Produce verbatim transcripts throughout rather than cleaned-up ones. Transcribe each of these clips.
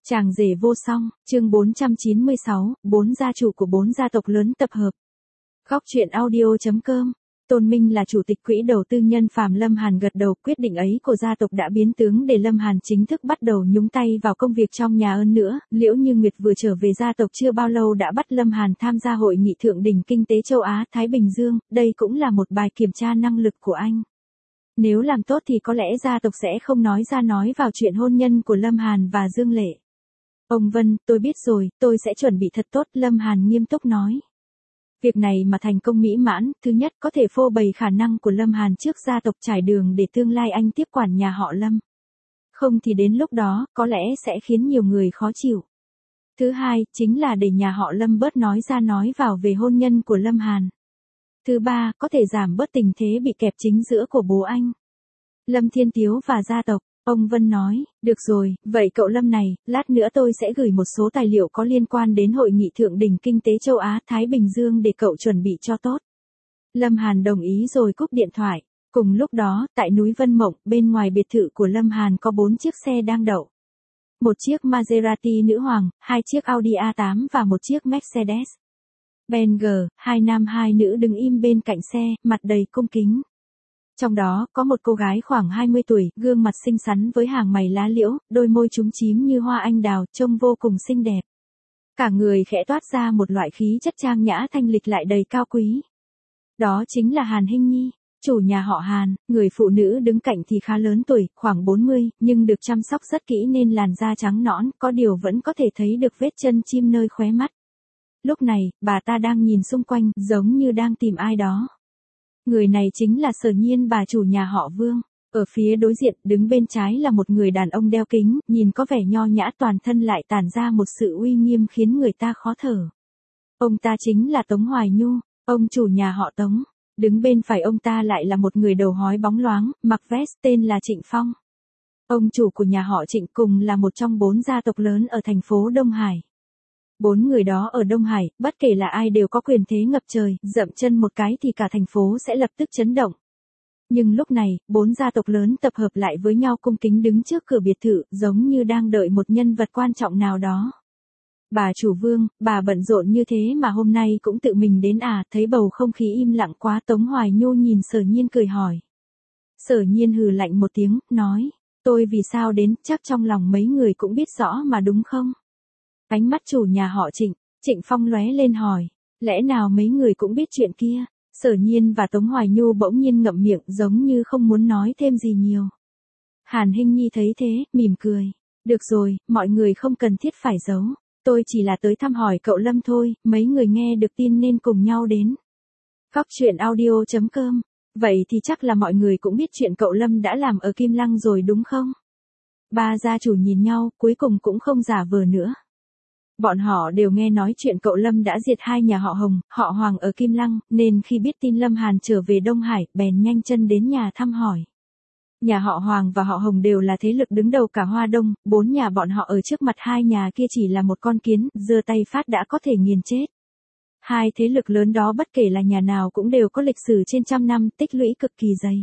Chàng rể vô song, chương bốn trăm chín mươi sáu, bốn gia chủ của bốn gia tộc lớn tập hợp. Góc truyện audio.com. Tôn Minh là chủ tịch quỹ đầu tư nhân Phạm Lâm Hàn gật đầu, quyết định ấy của gia tộc đã biến tướng để Lâm Hàn chính thức bắt đầu nhúng tay vào công việc trong nhà. Hơn nữa, Liễu Như Nguyệt vừa trở về gia tộc chưa bao lâu đã bắt Lâm Hàn tham gia hội nghị thượng đỉnh kinh tế châu Á Thái Bình Dương, đây cũng là một bài kiểm tra năng lực của anh. Nếu làm tốt thì có lẽ gia tộc sẽ không nói ra nói vào chuyện hôn nhân của Lâm Hàn và Dương Lệ. Ông Vân, tôi biết rồi, tôi sẽ chuẩn bị thật tốt, Lâm Hàn nghiêm túc nói. Việc này mà thành công mỹ mãn, thứ nhất có thể phô bày khả năng của Lâm Hàn trước gia tộc, trải đường để tương lai anh tiếp quản nhà họ Lâm. Không thì đến lúc đó, có lẽ sẽ khiến nhiều người khó chịu. Thứ hai, chính là để nhà họ Lâm bớt nói ra nói vào về hôn nhân của Lâm Hàn. Thứ ba, có thể giảm bớt tình thế bị kẹp chính giữa của bố anh, Lâm Thiên Tiếu và gia tộc. Ông Vân nói, được rồi, vậy cậu Lâm này, lát nữa tôi sẽ gửi một số tài liệu có liên quan đến hội nghị thượng đỉnh kinh tế châu Á Thái Bình Dương để cậu chuẩn bị cho tốt. Lâm Hàn đồng ý rồi cúp điện thoại. Cùng lúc đó, tại núi Vân Mộng, bên ngoài biệt thự của Lâm Hàn có bốn chiếc xe đang đậu. Một chiếc Maserati nữ hoàng, hai chiếc Audi a tám và một chiếc Mercedes Benz, hai nam hai nữ đứng im bên cạnh xe, mặt đầy cung kính. Trong đó, có một cô gái khoảng hai mươi tuổi, gương mặt xinh xắn với hàng mày lá liễu, đôi môi chúm chím như hoa anh đào, trông vô cùng xinh đẹp. Cả người khẽ toát ra một loại khí chất trang nhã thanh lịch lại đầy cao quý. Đó chính là Hàn Hinh Nhi, chủ nhà họ Hàn. Người phụ nữ đứng cạnh thì khá lớn tuổi, khoảng bốn mươi, nhưng được chăm sóc rất kỹ nên làn da trắng nõn, có điều vẫn có thể thấy được vết chân chim nơi khóe mắt. Lúc này, bà ta đang nhìn xung quanh, giống như đang tìm ai đó. Người này chính là Sở Nhiên, bà chủ nhà họ Vương. Ở phía đối diện, đứng bên trái là một người đàn ông đeo kính, nhìn có vẻ nho nhã, toàn thân lại tản ra một sự uy nghiêm khiến người ta khó thở. Ông ta chính là Tống Hoài Nhu, ông chủ nhà họ Tống. Đứng bên phải ông ta lại là một người đầu hói bóng loáng, mặc vest, tên là Trịnh Phong. Ông chủ của nhà họ Trịnh cùng là một trong bốn gia tộc lớn ở thành phố Đông Hải. Bốn người đó ở Đông Hải, bất kể là ai đều có quyền thế ngập trời, dậm chân một cái thì cả thành phố sẽ lập tức chấn động. Nhưng lúc này, bốn gia tộc lớn tập hợp lại với nhau cung kính đứng trước cửa biệt thự, giống như đang đợi một nhân vật quan trọng nào đó. Bà chủ Vương, bà bận rộn như thế mà hôm nay cũng tự mình đến à? Thấy bầu không khí im lặng quá, Tống Hoài Nhu nhìn Sở Nhiên cười hỏi. Sở Nhiên hừ lạnh một tiếng, nói, tôi vì sao đến, chắc trong lòng mấy người cũng biết rõ mà đúng không? Ánh mắt chủ nhà họ Trịnh, Trịnh Phong lóe lên hỏi, lẽ nào mấy người cũng biết chuyện kia? Sở Nhiên và Tống Hoài Nhu bỗng nhiên ngậm miệng, giống như không muốn nói thêm gì nhiều. Hàn Hinh Nhi thấy thế, mỉm cười, được rồi, mọi người không cần thiết phải giấu, tôi chỉ là tới thăm hỏi cậu Lâm thôi, mấy người nghe được tin nên cùng nhau đến. Góc truyện audio.com. Vậy thì chắc là mọi người cũng biết chuyện cậu Lâm đã làm ở Kim Lăng rồi đúng không? Ba gia chủ nhìn nhau, cuối cùng cũng không giả vờ nữa. Bọn họ đều nghe nói chuyện cậu Lâm đã diệt hai nhà họ Hồng, họ Hoàng ở Kim Lăng, nên khi biết tin Lâm Hàn trở về Đông Hải, bèn nhanh chân đến nhà thăm hỏi. Nhà họ Hoàng và họ Hồng đều là thế lực đứng đầu cả Hoa Đông, bốn nhà bọn họ ở trước mặt hai nhà kia chỉ là một con kiến, giơ tay phát đã có thể nghiền chết. Hai thế lực lớn đó bất kể là nhà nào cũng đều có lịch sử trên trăm năm, tích lũy cực kỳ dày.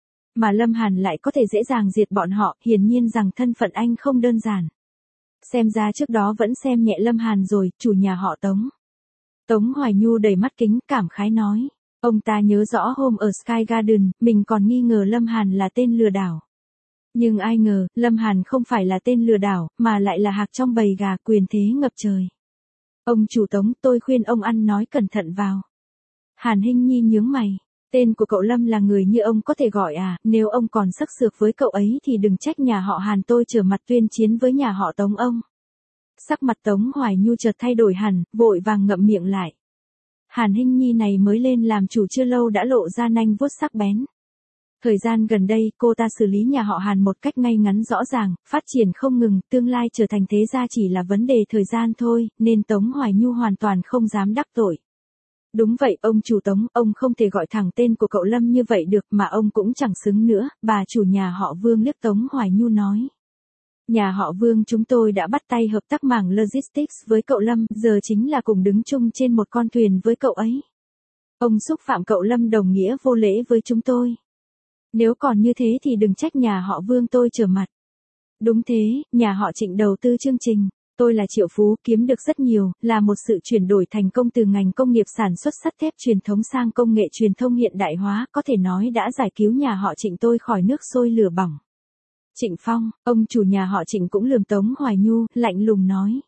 Mà Lâm Hàn lại có thể dễ dàng diệt bọn họ, hiển nhiên rằng thân phận anh không đơn giản. Xem ra trước đó vẫn xem nhẹ Lâm Hàn rồi, chủ nhà họ Tống. Tống Hoài Nhu đầy mắt kính, cảm khái nói. Ông ta nhớ rõ hôm ở Sky Garden, mình còn nghi ngờ Lâm Hàn là tên lừa đảo. Nhưng ai ngờ, Lâm Hàn không phải là tên lừa đảo, mà lại là hạc trong bầy gà, quyền thế ngập trời. Ông chủ Tống, tôi khuyên ông ăn nói cẩn thận vào. Hàn Hinh Nhi nhướng mày. Tên của cậu Lâm là người như ông có thể gọi à? Nếu ông còn sắc sược với cậu ấy thì đừng trách nhà họ Hàn tôi trở mặt tuyên chiến với nhà họ Tống ông. Sắc mặt Tống Hoài Nhu chợt thay đổi hẳn, vội vàng ngậm miệng lại. Hàn Hinh Nhi này mới lên làm chủ chưa lâu đã lộ ra nanh vuốt sắc bén. Thời gian gần đây, cô ta xử lý nhà họ Hàn một cách ngay ngắn rõ ràng, phát triển không ngừng, tương lai trở thành thế gia chỉ là vấn đề thời gian thôi, nên Tống Hoài Nhu hoàn toàn không dám đắc tội. Đúng vậy, ông chủ Tống, ông không thể gọi thẳng tên của cậu Lâm như vậy được, mà ông cũng chẳng xứng nữa, bà chủ nhà họ Vương liếc Tống Hoài Nhu nói. Nhà họ Vương chúng tôi đã bắt tay hợp tác mảng logistics với cậu Lâm, giờ chính là cùng đứng chung trên một con thuyền với cậu ấy. Ông xúc phạm cậu Lâm đồng nghĩa vô lễ với chúng tôi. Nếu còn như thế thì đừng trách nhà họ Vương tôi trở mặt. Đúng thế, nhà họ Trịnh đầu tư chương trình. Tôi là triệu phú, kiếm được rất nhiều, là một sự chuyển đổi thành công từ ngành công nghiệp sản xuất sắt thép truyền thống sang công nghệ truyền thông hiện đại hóa, có thể nói đã giải cứu nhà họ Trịnh tôi khỏi nước sôi lửa bỏng. Trịnh Phong, ông chủ nhà họ Trịnh cũng lườm Tống Hoài Nhu, lạnh lùng nói.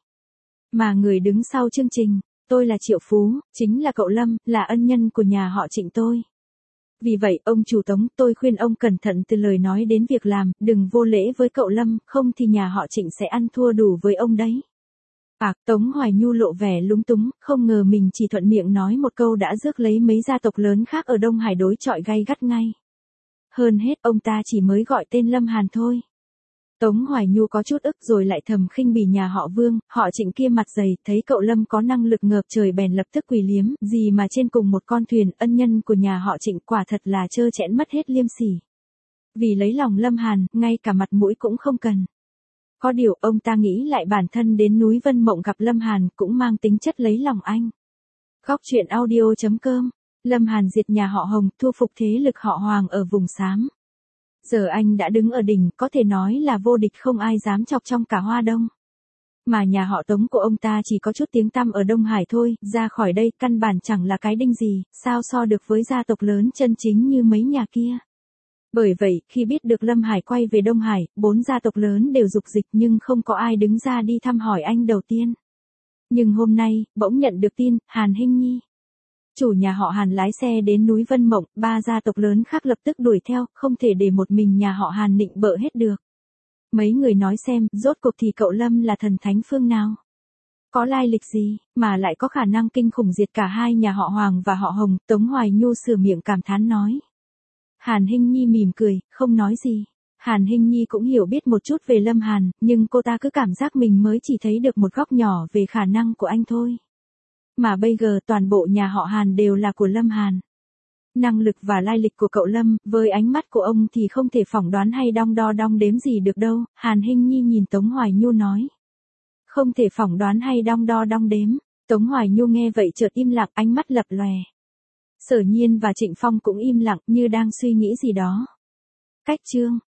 Mà người đứng sau chương trình, tôi là triệu phú, chính là cậu Lâm, là ân nhân của nhà họ Trịnh tôi. Vì vậy, ông chủ Tống, tôi khuyên ông cẩn thận từ lời nói đến việc làm, đừng vô lễ với cậu Lâm, không thì nhà họ Trịnh sẽ ăn thua đủ với ông đấy. À, Tống Hoài Nhu lộ vẻ lúng túng, không ngờ mình chỉ thuận miệng nói một câu đã rước lấy mấy gia tộc lớn khác ở Đông Hải đối chọi gay gắt ngay. Hơn hết, ông ta chỉ mới gọi tên Lâm Hàn thôi. Tống Hoài Nhu có chút ức rồi lại thầm khinh bỉ nhà họ Vương, họ Trịnh kia mặt dày, thấy cậu Lâm có năng lực ngợp trời bèn lập tức quỳ liếm, gì mà trên cùng một con thuyền, ân nhân của nhà họ Trịnh quả thật là trơ trẽn mất hết liêm sỉ. Vì lấy lòng Lâm Hàn, ngay cả mặt mũi cũng không cần. Có điều ông ta nghĩ lại bản thân đến núi Vân Mộng gặp Lâm Hàn cũng mang tính chất lấy lòng anh. Góc truyện audio chấm com, Lâm Hàn diệt nhà họ Hồng, thu phục thế lực họ Hoàng ở vùng xám. Giờ anh đã đứng ở đỉnh, có thể nói là vô địch, không ai dám chọc trong cả Hoa Đông. Mà nhà họ Tống của ông ta chỉ có chút tiếng tăm ở Đông Hải thôi, ra khỏi đây căn bản chẳng là cái đinh gì, sao so được với gia tộc lớn chân chính như mấy nhà kia. Bởi vậy, khi biết được Lâm Hải quay về Đông Hải, bốn gia tộc lớn đều dục dịch nhưng không có ai đứng ra đi thăm hỏi anh đầu tiên. Nhưng hôm nay, bỗng nhận được tin, Hàn Hinh Nhi, chủ nhà họ Hàn lái xe đến núi Vân Mộng, ba gia tộc lớn khác lập tức đuổi theo, không thể để một mình nhà họ Hàn nịnh bợ hết được. Mấy người nói xem, rốt cuộc thì cậu Lâm là thần thánh phương nào? Có lai lịch gì, mà lại có khả năng kinh khủng diệt cả hai nhà họ Hoàng và họ Hồng, Tống Hoài Nhu sửa miệng cảm thán nói. Hàn Hinh Nhi mỉm cười, không nói gì. Hàn Hinh Nhi cũng hiểu biết một chút về Lâm Hàn, nhưng cô ta cứ cảm giác mình mới chỉ thấy được một góc nhỏ về khả năng của anh thôi. Mà bây giờ toàn bộ nhà họ Hàn đều là của Lâm Hàn. Năng lực và lai lịch của cậu Lâm, với ánh mắt của ông thì không thể phỏng đoán hay đong đo đong đếm gì được đâu, Hàn Hinh Nhi nhìn Tống Hoài Nhu nói. Không thể phỏng đoán hay đong đo đong đếm, Tống Hoài Nhu nghe vậy chợt im lặng, ánh mắt lập lòe. Sở Nhiên và Trịnh Phong cũng im lặng như đang suy nghĩ gì đó. Cách chương